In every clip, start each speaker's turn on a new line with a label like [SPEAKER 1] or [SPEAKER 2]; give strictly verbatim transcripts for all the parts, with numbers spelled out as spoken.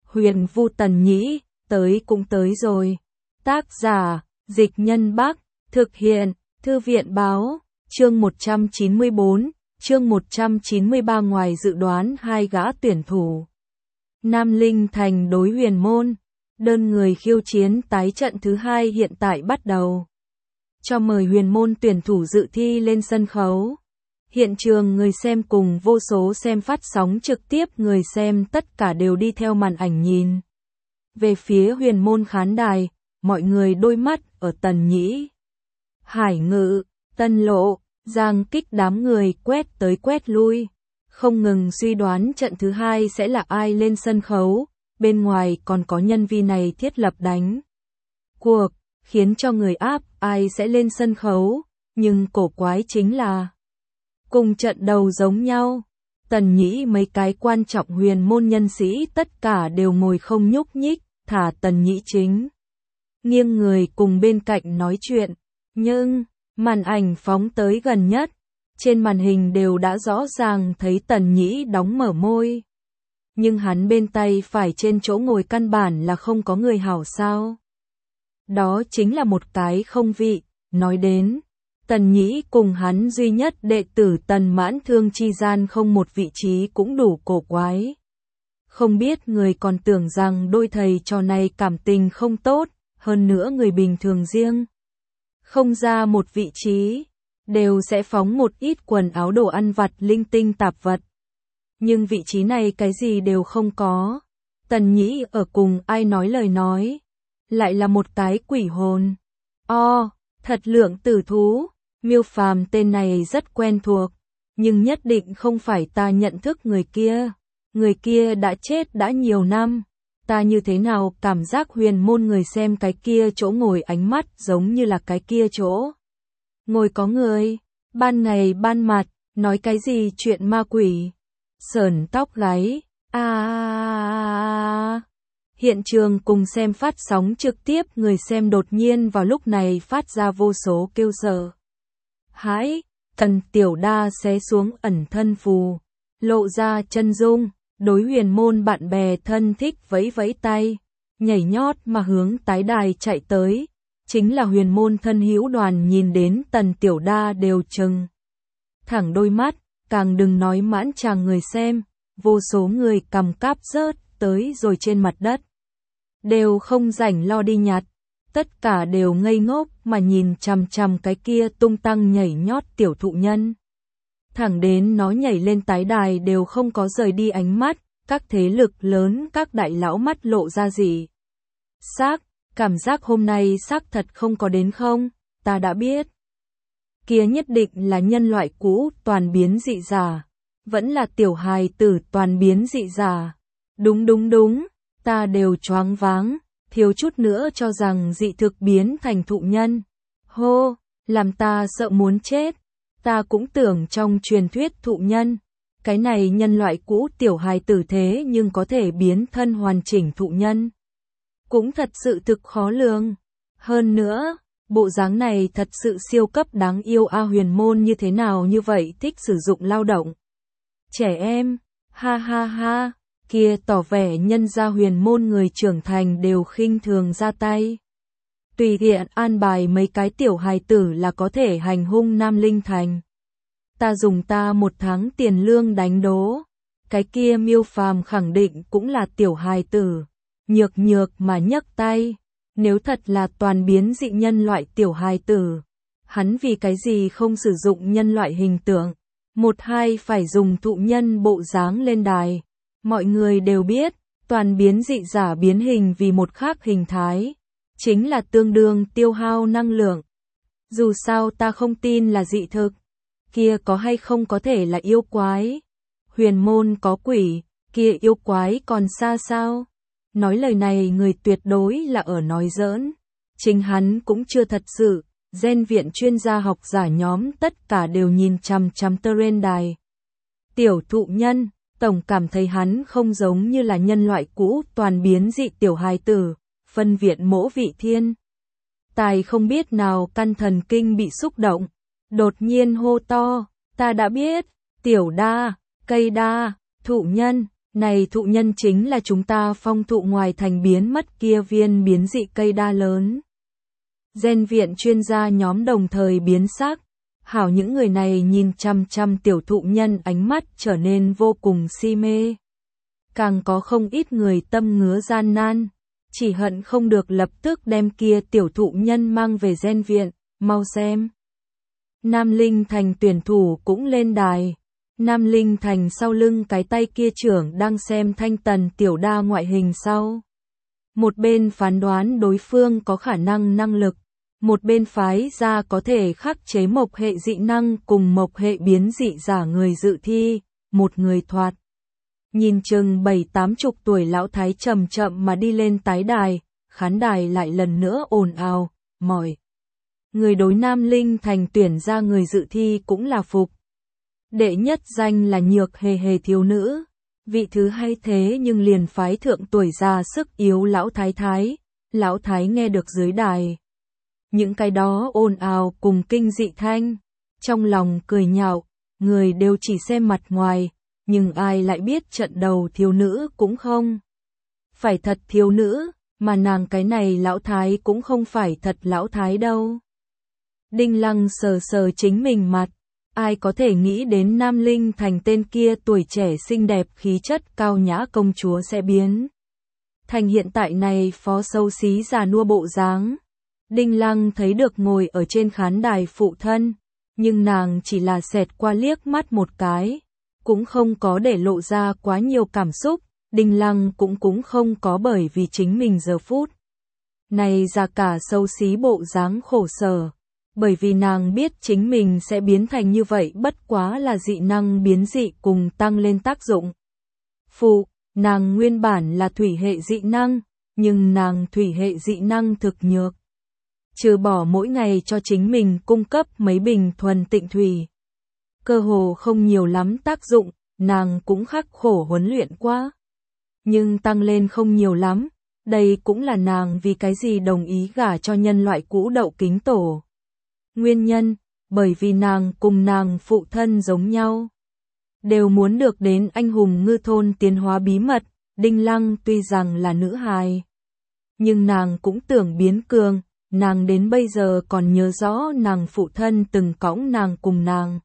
[SPEAKER 1] Huyền Vu Tần Nhĩ, tới cũng tới rồi. Tác giả, Dịch Nhân Bắc, thực hiện, Thư viện Báo, chương một trăm chín mươi bốn, chương một trăm chín mươi ba. Ngoài dự đoán hai gã tuyển thủ Nam Linh Thành đối Huyền Môn, đơn người khiêu chiến tái trận thứ hai hiện tại bắt đầu. Cho mời Huyền Môn tuyển thủ dự thi lên sân khấu. Hiện trường người xem cùng vô số xem phát sóng trực tiếp, người xem tất cả đều đi theo màn ảnh nhìn về phía Huyền Môn khán đài, mọi người đôi mắt ở Tần Nhĩ, Hải Ngự, Tân Lộ, Giang Kích đám người quét tới quét lui, không ngừng suy đoán trận thứ hai sẽ là ai lên sân khấu. Bên ngoài còn có nhân vi này thiết lập đánh cuộc, khiến cho người áp ai sẽ lên sân khấu, nhưng cổ quái chính là cùng trận đầu giống nhau. Tần Nhĩ mấy cái quan trọng Huyền Môn nhân sĩ tất cả đều ngồi không nhúc nhích, thả Tần Nhĩ chính nghiêng người cùng bên cạnh nói chuyện, nhưng màn ảnh phóng tới gần nhất, trên màn hình đều đã rõ ràng thấy Tần Nhĩ đóng mở môi. Nhưng hắn bên tay phải trên chỗ ngồi căn bản là không có người hảo sao. Đó chính là một cái không vị, nói đến Tần Nhĩ cùng hắn duy nhất đệ tử Tần Mãn Thương chi gian không một vị trí cũng đủ cổ quái. Không biết người còn tưởng rằng đôi thầy trò này cảm tình không tốt, hơn nữa người bình thường riêng không ra một vị trí, đều sẽ phóng một ít quần áo đồ ăn vặt linh tinh tạp vật. Nhưng vị trí này cái gì đều không có. Tần Nhĩ ở cùng ai nói lời nói, lại là một cái quỷ hồn. O, thật lượng tử thú, Miêu Phàm tên này rất quen thuộc, nhưng nhất định không phải ta nhận thức người kia. Người kia đã chết đã nhiều năm. Ta như thế nào cảm giác Huyền Môn người xem cái kia chỗ ngồi ánh mắt giống như là cái kia chỗ ngồi có người, ban ngày ban mặt, nói cái gì chuyện ma quỷ, sởn tóc gáy. A à, hiện trường cùng xem phát sóng trực tiếp, người xem đột nhiên vào lúc này phát ra vô số kêu sợ hãi. Tần Tiểu Đa xé xuống ẩn thân phù, lộ ra chân dung, đối Huyền Môn bạn bè thân thích vẫy vẫy tay, nhảy nhót mà hướng tái đài chạy tới. Chính là Huyền Môn thân hữu đoàn nhìn đến Tần Tiểu Đa đều trừng thẳng đôi mắt, càng đừng nói mãn tràng người xem, vô số người cầm cáp rớt tới rồi trên mặt đất, đều không rảnh lo đi nhặt, tất cả đều ngây ngốc mà nhìn chằm chằm cái kia tung tăng nhảy nhót tiểu thụ nhân. Thẳng đến nó nhảy lên tái đài đều không có rời đi ánh mắt, các thế lực lớn các đại lão mắt lộ ra gì xác, cảm giác hôm nay xác thật không có đến không, ta đã biết. Kia nhất định là nhân loại cũ toàn biến dị giả, vẫn là tiểu hài tử toàn biến dị giả. Đúng đúng đúng, ta đều choáng váng, thiếu chút nữa cho rằng dị thực biến thành thụ nhân. Hô, làm ta sợ muốn chết. Ta cũng tưởng trong truyền thuyết thụ nhân, cái này nhân loại cũ tiểu hài tử thế nhưng có thể biến thân hoàn chỉnh thụ nhân. Cũng thật sự thực khó lường. Hơn nữa, bộ dáng này thật sự siêu cấp đáng yêu. A Huyền Môn như thế nào như vậy thích sử dụng lao động trẻ em, ha ha ha, kia tỏ vẻ nhân gia Huyền Môn người trưởng thành đều khinh thường ra tay. Tùy tiện an bài mấy cái tiểu hài tử là có thể hành hung Nam Linh Thành. Ta dùng ta một tháng tiền lương đánh đố, cái kia Miêu Phàm khẳng định cũng là tiểu hài tử, nhược nhược mà nhấc tay. Nếu thật là toàn biến dị nhân loại tiểu hài tử, hắn vì cái gì không sử dụng nhân loại hình tượng, một hai phải dùng thụ nhân bộ dáng lên đài. Mọi người đều biết, toàn biến dị giả biến hình vì một khác hình thái, chính là tương đương tiêu hao năng lượng. Dù sao ta không tin là dị thực, kia có hay không có thể là yêu quái. Huyền Môn có quỷ, kia yêu quái còn xa sao? Nói lời này người tuyệt đối là ở nói giỡn. Chính hắn cũng chưa thật sự. Gen viện chuyên gia học giả nhóm tất cả đều nhìn chằm chằm trên đài. Tiểu thụ nhân, tổng cảm thấy hắn không giống như là nhân loại cũ toàn biến dị tiểu hài tử. Phân viện Mỗ Vị Thiên Tài không biết nào căn thần kinh bị xúc động, đột nhiên hô to, ta đã biết, Tiểu Đa, cây đa, thụ nhân, Này thụ nhân chính là chúng ta phong thụ ngoài thành biến mất kia viên biến dị cây đa lớn. Gen viện chuyên gia nhóm đồng thời biến sắc. Hảo những người này nhìn chăm chăm tiểu thụ nhân ánh mắt trở nên vô cùng si mê. Càng có không ít người tâm ngứa gian nan. Chỉ hận không được lập tức đem kia tiểu thụ nhân mang về gen viện, mau xem. Nam Linh Thành tuyển thủ cũng lên đài. Nam Linh Thành sau lưng cái tay kia trưởng đang xem Thanh Tần tiểu đa ngoại hình sau. Một bên phán đoán đối phương có khả năng năng lực. Một bên phái ra có thể khắc chế mộc hệ dị năng cùng mộc hệ biến dị giả người dự thi, một người thoạt. Nhìn chừng bảy tám chục tuổi lão thái chậm chậm mà đi lên tái đài, khán đài lại lần nữa ồn ào, mỏi. Người đối Nam Linh Thành tuyển ra người dự thi cũng là phục. Đệ nhất danh là nhược hề hề thiếu nữ, vị thứ hai thế nhưng liền phái thượng tuổi già sức yếu lão thái thái, lão thái nghe được dưới đài. Những cái đó ồn ào cùng kinh dị thanh, trong lòng cười nhạo, người đều chỉ xem mặt ngoài, nhưng ai lại biết trận đầu thiếu nữ cũng không. Phải thật thiếu nữ, mà nàng cái này lão thái cũng không phải thật lão thái đâu. Đinh Lăng sờ sờ chính mình mặt, ai có thể nghĩ đến Nam Linh Thành tên kia tuổi trẻ xinh đẹp khí chất cao nhã công chúa sẽ biến thành hiện tại này phó xấu xí già nua bộ dáng. Đinh Lăng thấy được ngồi ở trên khán đài phụ thân, nhưng nàng chỉ là xẹt qua liếc mắt một cái, cũng không có để lộ ra quá nhiều cảm xúc, Đinh Lăng cũng cũng không có bởi vì chính mình giờ phút này ra cả xấu xí bộ dáng khổ sở, bởi vì nàng biết chính mình sẽ biến thành như vậy bất quá là dị năng biến dị cùng tăng lên tác dụng. Phụ, nàng nguyên bản là thủy hệ dị năng, nhưng nàng thủy hệ dị năng thực nhược. Trừ bỏ mỗi ngày cho chính mình cung cấp mấy bình thuần tịnh thủy. Cơ hồ không nhiều lắm tác dụng, nàng cũng khắc khổ huấn luyện quá. Nhưng tăng lên không nhiều lắm, đây cũng là nàng vì cái gì đồng ý gả cho nhân loại cũ Đậu Kính Tổ. Nguyên nhân, bởi vì nàng cùng nàng phụ thân giống nhau. Đều muốn được đến anh hùng ngư thôn tiến hóa bí mật, Đinh Lăng tuy rằng là nữ hài. Nhưng nàng cũng tưởng biến cường. Nàng đến bây giờ còn nhớ rõ nàng phụ thân từng cõng nàng cùng nàng.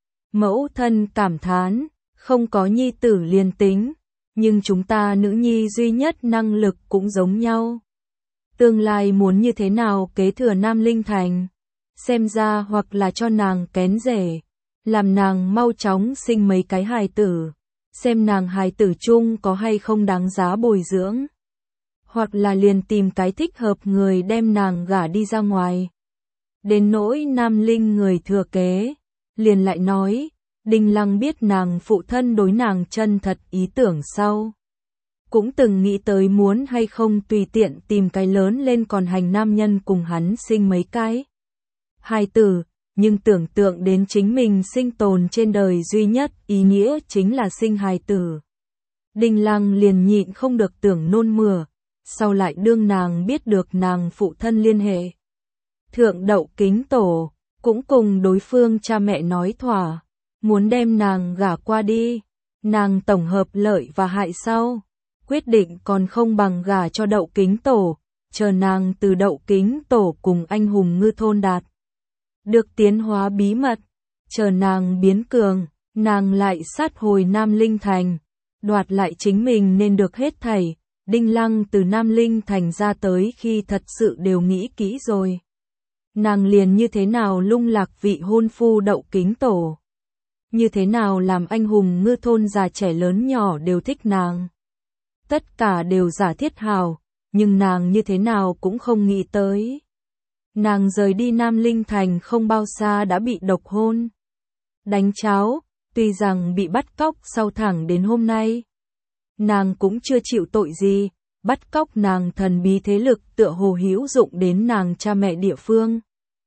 [SPEAKER 1] Mẫu thân cảm thán, không có nhi tử liền tính, nhưng chúng ta nữ nhi duy nhất năng lực cũng giống nhau. Tương lai muốn như thế nào kế thừa Nam Linh Thành, xem ra hoặc là cho nàng kén rể, làm nàng mau chóng sinh mấy cái hài tử, xem nàng hài tử chung có hay không đáng giá bồi dưỡng. Hoặc là liền tìm cái thích hợp người đem nàng gả đi ra ngoài. Đến nỗi Nam Linh người thừa kế, liền lại nói, Đinh Lăng biết nàng phụ thân đối nàng chân thật ý tưởng sau. Cũng từng nghĩ tới muốn hay không tùy tiện tìm cái lớn lên còn hành nam nhân cùng hắn sinh mấy cái hài tử, nhưng tưởng tượng đến chính mình sinh tồn trên đời duy nhất ý nghĩa chính là sinh hài tử. Đinh Lăng liền nhịn không được tưởng nôn mửa. Sau lại đương nàng biết được nàng phụ thân liên hệ. Thượng Đậu Kính Tổ, cũng cùng đối phương cha mẹ nói thỏa, muốn đem nàng gả qua đi, nàng tổng hợp lợi và hại sau, quyết định còn không bằng gả cho Đậu Kính Tổ, chờ nàng từ Đậu Kính Tổ cùng anh hùng ngư thôn đạt. Được tiến hóa bí mật, chờ nàng biến cường, nàng lại sát hồi Nam Linh Thành, đoạt lại chính mình nên được hết thảy. Đinh Lăng từ Nam Linh Thành ra tới khi thật sự đều nghĩ kỹ rồi. Nàng liền như thế nào lung lạc vị hôn phu Đậu Kính Tổ. Như thế nào làm anh hùng ngư thôn già trẻ lớn nhỏ đều thích nàng. Tất cả đều giả thiết hào, nhưng nàng như thế nào cũng không nghĩ tới. Nàng rời đi Nam Linh Thành không bao xa đã bị độc hôn. Đánh cháo, tuy rằng bị bắt cóc sau thẳng đến hôm nay. Nàng cũng chưa chịu tội gì, bắt cóc nàng thần bí thế lực tựa hồ hữu dụng đến nàng cha mẹ địa phương.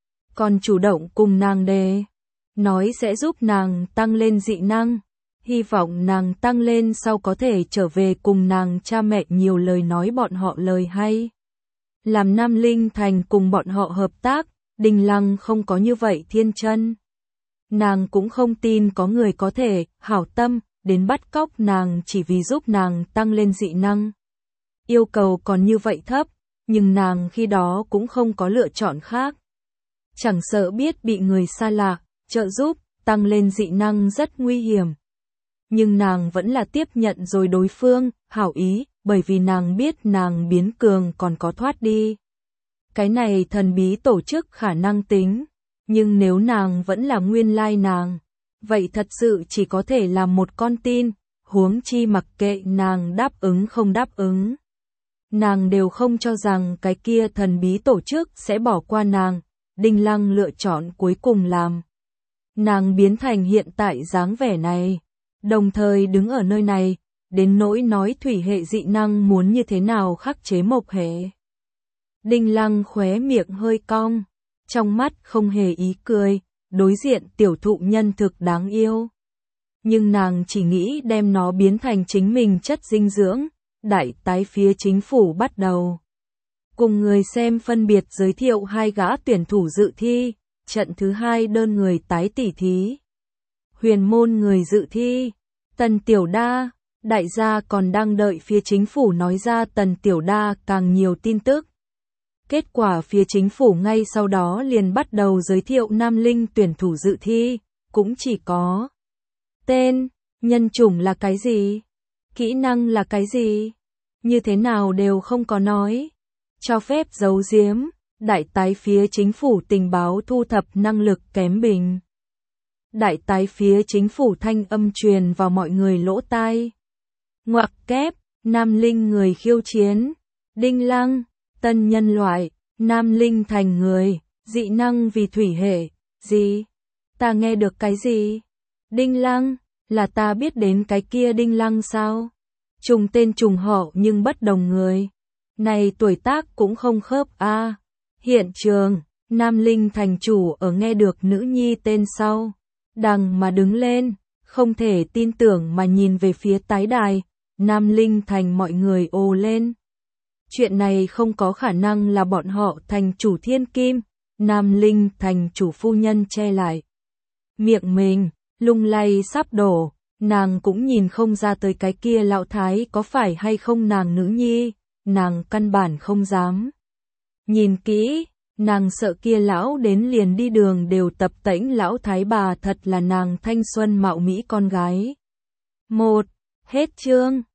[SPEAKER 1] Còn chủ động cùng nàng đề, nói sẽ giúp nàng tăng lên dị năng, hy vọng nàng tăng lên sau có thể trở về cùng nàng cha mẹ nhiều lời nói bọn họ lời hay. Làm Nam Linh Thành cùng bọn họ hợp tác, Đinh Lăng không có như vậy thiên chân. Nàng cũng không tin có người có thể hảo tâm đến bắt cóc nàng chỉ vì giúp nàng tăng lên dị năng. Yêu cầu còn như vậy thấp, nhưng nàng khi đó cũng không có lựa chọn khác. Chẳng sợ biết bị người xa lạ trợ giúp, tăng lên dị năng rất nguy hiểm. Nhưng nàng vẫn là tiếp nhận rồi đối phương, hảo ý, bởi vì nàng biết nàng biến cường còn có thoát đi. Cái này thần bí tổ chức khả năng tính, nhưng nếu nàng vẫn là nguyên lai nàng, vậy thật sự chỉ có thể là một con tin, huống chi mặc kệ nàng đáp ứng không đáp ứng. Nàng đều không cho rằng cái kia thần bí tổ chức sẽ bỏ qua nàng, Đinh Lăng lựa chọn cuối cùng làm. Nàng biến thành hiện tại dáng vẻ này, đồng thời đứng ở nơi này, đến nỗi nói thủy hệ dị năng muốn như thế nào khắc chế mộc hệ. Đinh Lăng khóe miệng hơi cong, trong mắt không hề ý cười, đối diện tiểu thụ nhân thực đáng yêu. Nhưng nàng chỉ nghĩ đem nó biến thành chính mình chất dinh dưỡng, đại tái phía chính phủ bắt đầu. Cùng người xem phân biệt giới thiệu hai gã tuyển thủ dự thi, trận thứ hai đơn người tái tỉ thí. Huyền môn người dự thi, Tần Tiểu Đa, đại gia còn đang đợi phía chính phủ nói ra Tần Tiểu Đa càng nhiều tin tức. Kết quả phía chính phủ ngay sau đó liền bắt đầu giới thiệu nam linh tuyển thủ dự thi, cũng chỉ có tên, nhân chủng là cái gì, kỹ năng là cái gì, như thế nào đều không có nói. Cho phép giấu giếm, đại tái phía chính phủ tình báo thu thập năng lực kém bình. Đại tái phía chính phủ thanh âm truyền vào mọi người lỗ tai. Ngoặc kép, nam linh người khiêu chiến, Đinh Lăng, tân nhân loại, nam linh thành người, dị năng vì thủy hệ, gì? Ta nghe được cái gì? Đinh Lăng, là ta biết đến cái kia Đinh Lăng sao? Trùng tên trùng họ nhưng bất đồng người. Này tuổi tác cũng không khớp a. À. Hiện trường, nam linh thành chủ ở nghe được nữ nhi tên sau, đằng mà đứng lên, không thể tin tưởng mà nhìn về phía tái đài, nam linh thành mọi người ồ lên. Chuyện này không có khả năng là bọn họ thành chủ thiên kim, nam linh thành chủ phu nhân che lại. Miệng mình, lung lay sắp đổ, nàng cũng nhìn không ra tới cái kia lão thái có phải hay không nàng nữ nhi, nàng căn bản không dám. Nhìn kỹ, nàng sợ kia lão đến liền đi đường đều tập tễnh lão thái bà thật là nàng thanh xuân mạo mỹ con gái. Một, hết chương.